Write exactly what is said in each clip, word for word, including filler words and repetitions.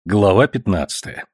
Глава пятнадцатая.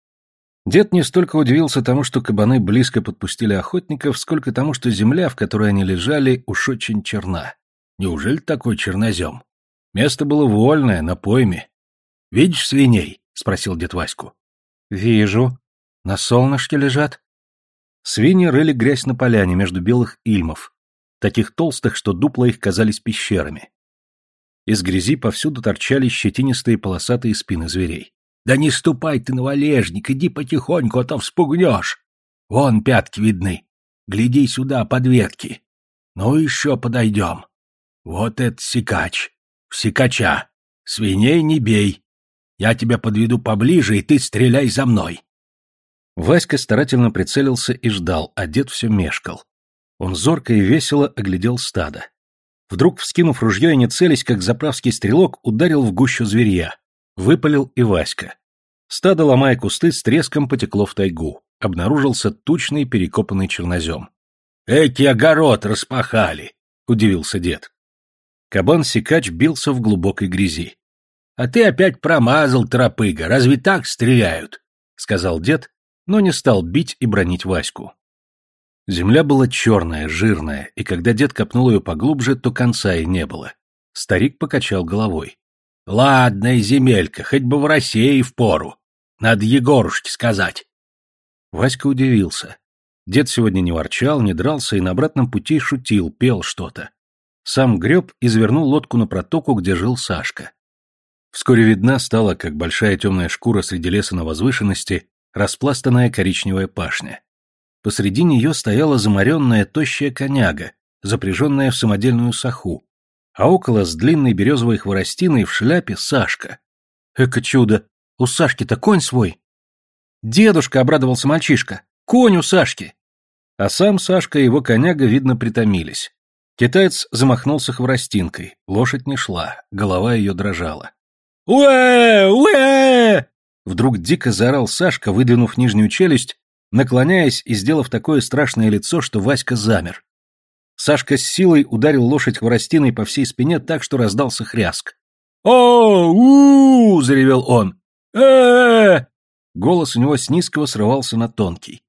Дед не столько удивился тому, что кабаны близко подпустили охотников, сколько тому, что земля, в которой они лежали, уж очень черна. Неужели такой чернозем? Место было вольное, на пойме. — Видишь свиней? — спросил дед Ваську. — Вижу. На солнышке лежат. Свиньи рыли грязь на поляне между белых ильмов, таких толстых, что дупла их казались пещерами. Из грязи повсюду торчали щетинистые полосатые спины зверей. — Да не ступай ты на валежник, иди потихоньку, а то вспугнешь. Вон пятки видны. Гляди сюда, под ветки. Ну еще подойдем. Вот это сикач. В сикача. Свиней не бей. Я тебя подведу поближе, и ты стреляй за мной. Васька старательно прицелился и ждал, а дед все мешкал. Он зорко и весело оглядел стадо. Вдруг, вскинув ружье и не целясь, как заправский стрелок, ударил в гущу зверья. Выпалил и Васька. Стадо, ломая кусты, с треском потекло в тайгу. Обнаружился тучный перекопанный чернозем. — Эки огород распахали! — удивился дед. Кабан-сикач бился в глубокой грязи. — А ты опять промазал, торопыга, разве так стреляют? — сказал дед, но не стал бить и бранить Ваську. Земля была черная, жирная, и когда дед копнул ее поглубже, то конца и не было. Старик покачал головой. — Ладно, земелька, хоть бы в России впору. Надо Егорушке сказать. Васька удивился. Дед сегодня не ворчал, не дрался и на обратном пути шутил, пел что-то. Сам греб и завернул лодку на протоку, где жил Сашка. Вскоре видна стала, как большая темная шкура среди леса на возвышенности, распластанная коричневая пашня. Посреди нее стояла замаренная тощая коняга, запряженная в самодельную саху, а около с длинной березовой хворостиной в шляпе Сашка. Эко чудо! У Сашки-то конь свой! Дедушка, — обрадовался мальчишка, — конь у Сашки! А сам Сашка и его коняга, видно, притомились. Китаец замахнулся хворостинкой, лошадь не шла, голова ее дрожала. «Уэ! Уэ!» Вдруг дико заорал Сашка, выдвинув нижнюю челюсть, наклоняясь и сделав такое страшное лицо, что Васька замер. Сашка с силой ударил лошадь хворостиной по всей спине так, что раздался хряск. «О-у-у!» — заревел он. э Голос у него с низкого срывался на тонкий.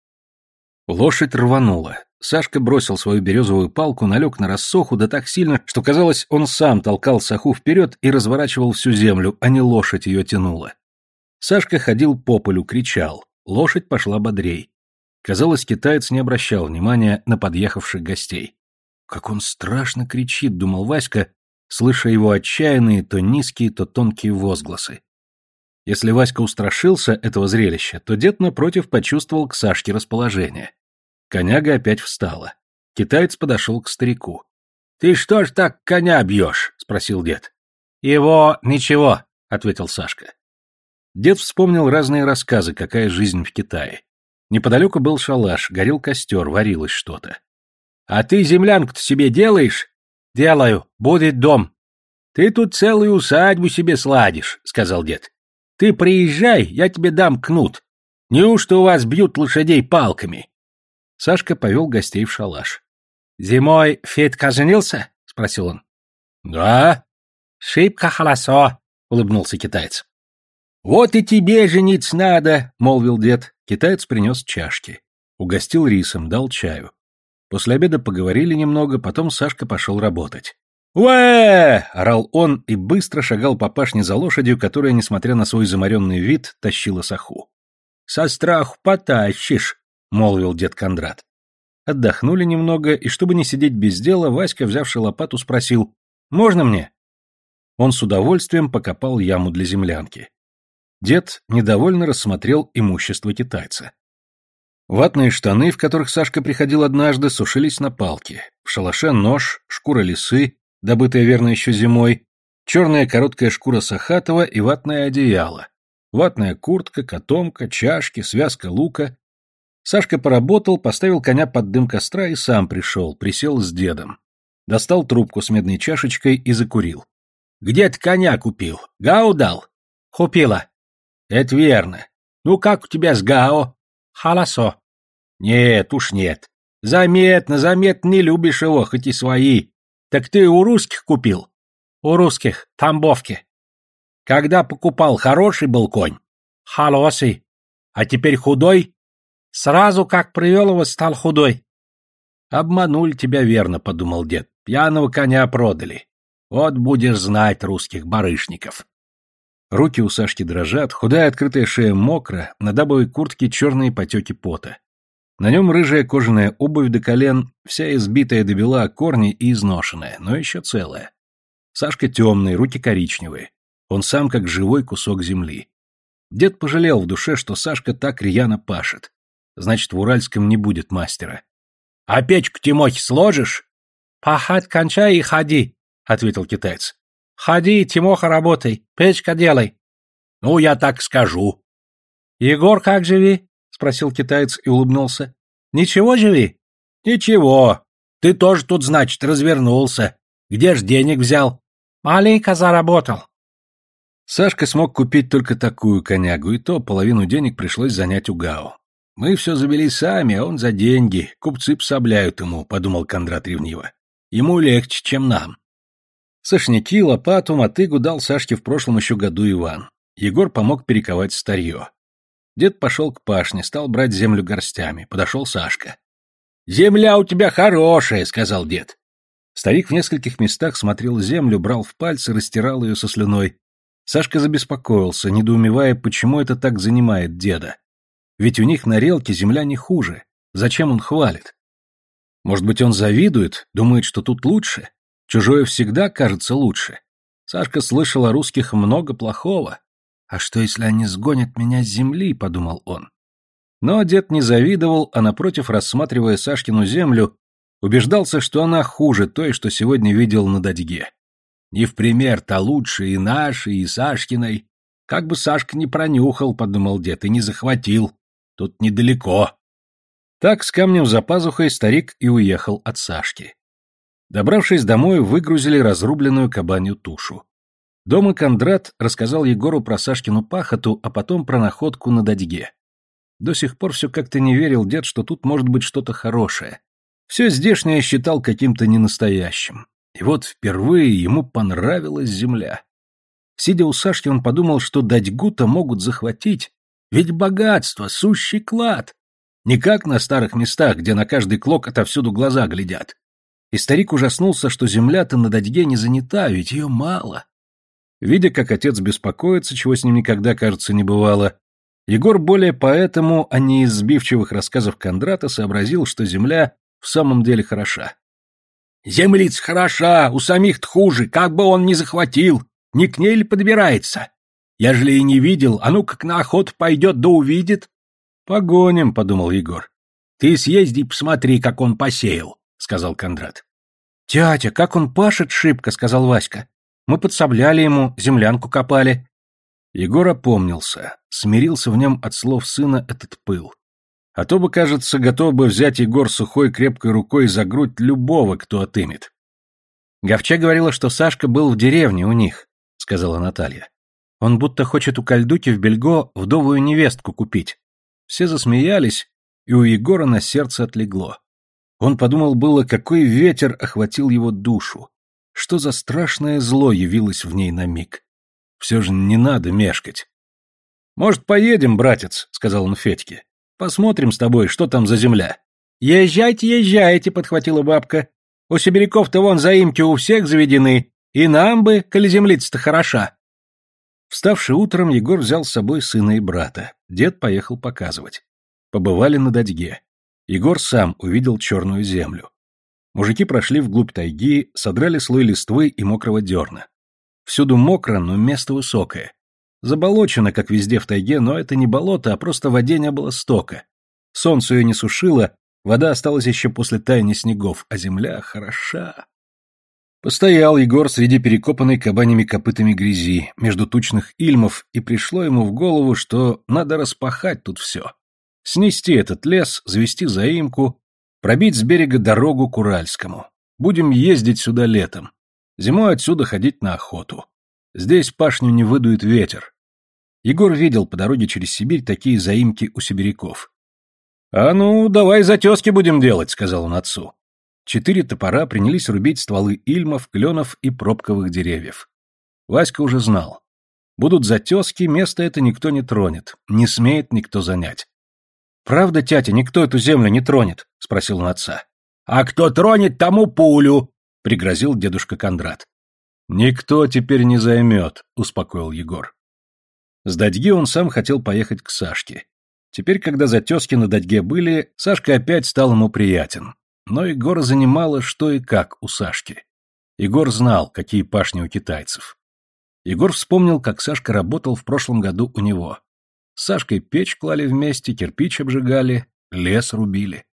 Лошадь рванула. Сашка бросил свою березовую палку, налег на рассоху, да так сильно, что, казалось, он сам толкал саху вперед и разворачивал всю землю, а не лошадь ее тянула. Сашка ходил по полю, кричал. Лошадь пошла бодрей. Казалось, китаец не обращал внимания на подъехавших гостей. «Как он страшно кричит», — думал Васька, слыша его отчаянные, то низкие, то тонкие возгласы. Если Васька устрашился этого зрелища, то дед, напротив, почувствовал к Сашке расположение. Коняга опять встала. Китаец подошел к старику. — Ты что ж так коня бьешь? — спросил дед. — Его ничего, — ответил Сашка. Дед вспомнил разные рассказы, какая жизнь в Китае. Неподалеку был шалаш, горел костер, варилось что-то. — А ты землянку-то себе делаешь? — Делаю, будет дом. — Ты тут целую усадьбу себе сладишь, — сказал дед. — Ты приезжай, я тебе дам кнут. Неужто у вас бьют лошадей палками? Сашка повел гостей в шалаш. — Зимой Федька женился? — спросил он. — Да. — Шибко хорошо, — улыбнулся китаец. — Вот и тебе жениться надо, — молвил дед. Китаец принес чашки. Угостил рисом, дал чаю. После обеда поговорили немного, потом Сашка пошел работать. «Уэ!» — орал он и быстро шагал по пашне за лошадью, которая, несмотря на свой замаренный вид, тащила саху. «Со страху потащишь», — молвил дед Кондрат. Отдохнули немного, и чтобы не сидеть без дела, Васька, взявший лопату, спросил: «Можно мне?» Он с удовольствием покопал яму для землянки. Дед недовольно рассмотрел имущество китайца. Ватные штаны, в которых Сашка приходил однажды, сушились на палке. В шалаше нож, шкура лисы, добытая, верно, еще зимой, черная короткая шкура сахатова и ватное одеяло, ватная куртка, котомка, чашки, связка лука. Сашка поработал, поставил коня под дым костра и сам пришел, присел с дедом. Достал трубку с медной чашечкой и закурил. — Где ты коня купил? Гао дал? — Купила. — Это верно. Ну как у тебя с Гао? — Хорошо. — Нет уж нет. Заметно, заметно не любишь его, хоть и свои. Так ты у русских купил? — У русских, Тамбовки. — Когда покупал, хороший был конь? Холосый. А теперь худой? Сразу как привел его, стал худой. Обманули тебя верно, подумал дед. Пьяного коня продали. Вот будешь знать русских барышников. Руки у Сашки дрожат, худая открытая шея мокра, на дабовой куртке черные потеки пота. На нем рыжая кожаная обувь до колен, вся избитая до бела корни и изношенная, но еще целая. Сашка темный, руки коричневые. Он сам как живой кусок земли. Дед пожалел в душе, что Сашка так рьяно пашет. Значит, в Уральском не будет мастера. — А печку, Тимохи, сложишь? — Пахать кончай и ходи, — ответил китаец. — Ходи, Тимоха, работай, печка делай. — Ну, я так скажу. — Егор, как живи? — спросил китаец и улыбнулся. — Ничего живи? — Ничего. Ты тоже тут, значит, развернулся. Где ж денег взял? — Маленько заработал. Сашка смог купить только такую конягу, и то половину денег пришлось занять у Гао. Мы все завели сами, а он за деньги. Купцы псобляют ему, подумал Кондрат ревниво. Ему легче, чем нам. Сошняки, лопату, мотыгу дал Сашке в прошлом еще году Иван. Егор помог перековать старье. Дед пошел к пашне, стал брать землю горстями. Подошел Сашка. «Земля у тебя хорошая», — сказал дед. Старик в нескольких местах смотрел землю, брал в пальцы, растирал ее со слюной. Сашка забеспокоился, недоумевая, почему это так занимает деда. Ведь у них на релке земля не хуже. Зачем он хвалит? Может быть, он завидует, думает, что тут лучше? Чужое всегда кажется лучше. Сашка слышал о русских много плохого. «А что, если они сгонят меня с земли?» — подумал он. Но дед не завидовал, а напротив, рассматривая Сашкину землю, убеждался, что она хуже той, что сегодня видел на Дадьге. Не в пример-то лучше и нашей, и Сашкиной. Как бы Сашка не пронюхал, подумал дед, и не захватил. Тут недалеко. Так с камнем за пазухой старик и уехал от Сашки. Добравшись домой, выгрузили разрубленную кабанью тушу. Дома Кондрат рассказал Егору про Сашкину пахоту, а потом про находку на Дадьге. До сих пор все как-то не верил дед, что тут может быть что-то хорошее. Все здешнее считал каким-то ненастоящим. И вот впервые ему понравилась земля. Сидя у Сашки, он подумал, что Дадьгу-то могут захватить, ведь богатство, сущий клад. Не как на старых местах, где на каждый клок отовсюду глаза глядят. И старик ужаснулся, что земля-то на Дадьге не занята, ведь ее мало. Видя, как отец беспокоится, чего с ним никогда, кажется, не бывало, Егор более поэтому, а не из сбивчивых рассказов Кондрата, сообразил, что земля в самом деле хороша. «Землица хороша, у самих-то хуже, как бы он ни захватил, не к ней ли подбирается? Ежели и не видел, а ну как на охоту пойдет да увидит». «Погоним», — подумал Егор. «Ты съезди и посмотри, как он посеял», — сказал Кондрат. «Тятя, как он пашет шибко», — сказал Васька. «Мы подсобляли ему, землянку копали». Егор опомнился, смирился в нем от слов сына этот пыл. А то бы, кажется, готов бы взять Егор сухой крепкой рукой за грудь любого, кто отымет. «Гавча говорила, что Сашка был в деревне у них», — сказала Наталья. «Он будто хочет у Кальдуки в Бельго вдовую невестку купить». Все засмеялись, и у Егора на сердце отлегло. Он подумал было, какой ветер охватил его душу, что за страшное зло явилось в ней на миг. Все же не надо мешкать. «Может, поедем, братец», — сказал он Федьке. «Посмотрим с тобой, что там за земля». «Езжайте, езжайте», — подхватила бабка. «У сибиряков-то вон заимки у всех заведены, и нам бы, коли землица-то хороша». Вставший утром, Егор взял с собой сына и брата. Дед поехал показывать. Побывали на Дадьге. Егор сам увидел черную землю. Мужики прошли вглубь тайги, содрали слой листвы и мокрого дерна. Всюду мокро, но место высокое. Заболочено, как везде в тайге, но это не болото, а просто в воде не было стока. Солнце ее не сушило, вода осталась еще после таяния снегов, а земля хороша. Постоял Егор среди перекопанной кабанями копытами грязи, между тучных ильмов, и пришло ему в голову, что надо распахать тут все. Снести этот лес, завести заимку, пробить с берега дорогу к Уральскому. Будем ездить сюда летом. Зимой отсюда ходить на охоту. Здесь пашню не выдует ветер. Егор видел по дороге через Сибирь такие заимки у сибиряков. «А ну, давай затески будем делать», — сказал он отцу. Четыре топора принялись рубить стволы ильмов, кленов и пробковых деревьев. Васька уже знал. Будут затески, место это никто не тронет, не смеет никто занять. «Правда, тятя, никто эту землю не тронет?» — спросил он отца. «А кто тронет, тому пулю!» — пригрозил дедушка Кондрат. «Никто теперь не займет», — успокоил Егор. С Дадьги он сам хотел поехать к Сашке. Теперь, когда затески на Дадьге были, Сашка опять стал ему приятен. Но Егора занимало, что и как у Сашки. Егор знал, какие пашни у китайцев. Егор вспомнил, как Сашка работал в прошлом году у него. С Сашкой печь клали вместе, кирпич обжигали, лес рубили.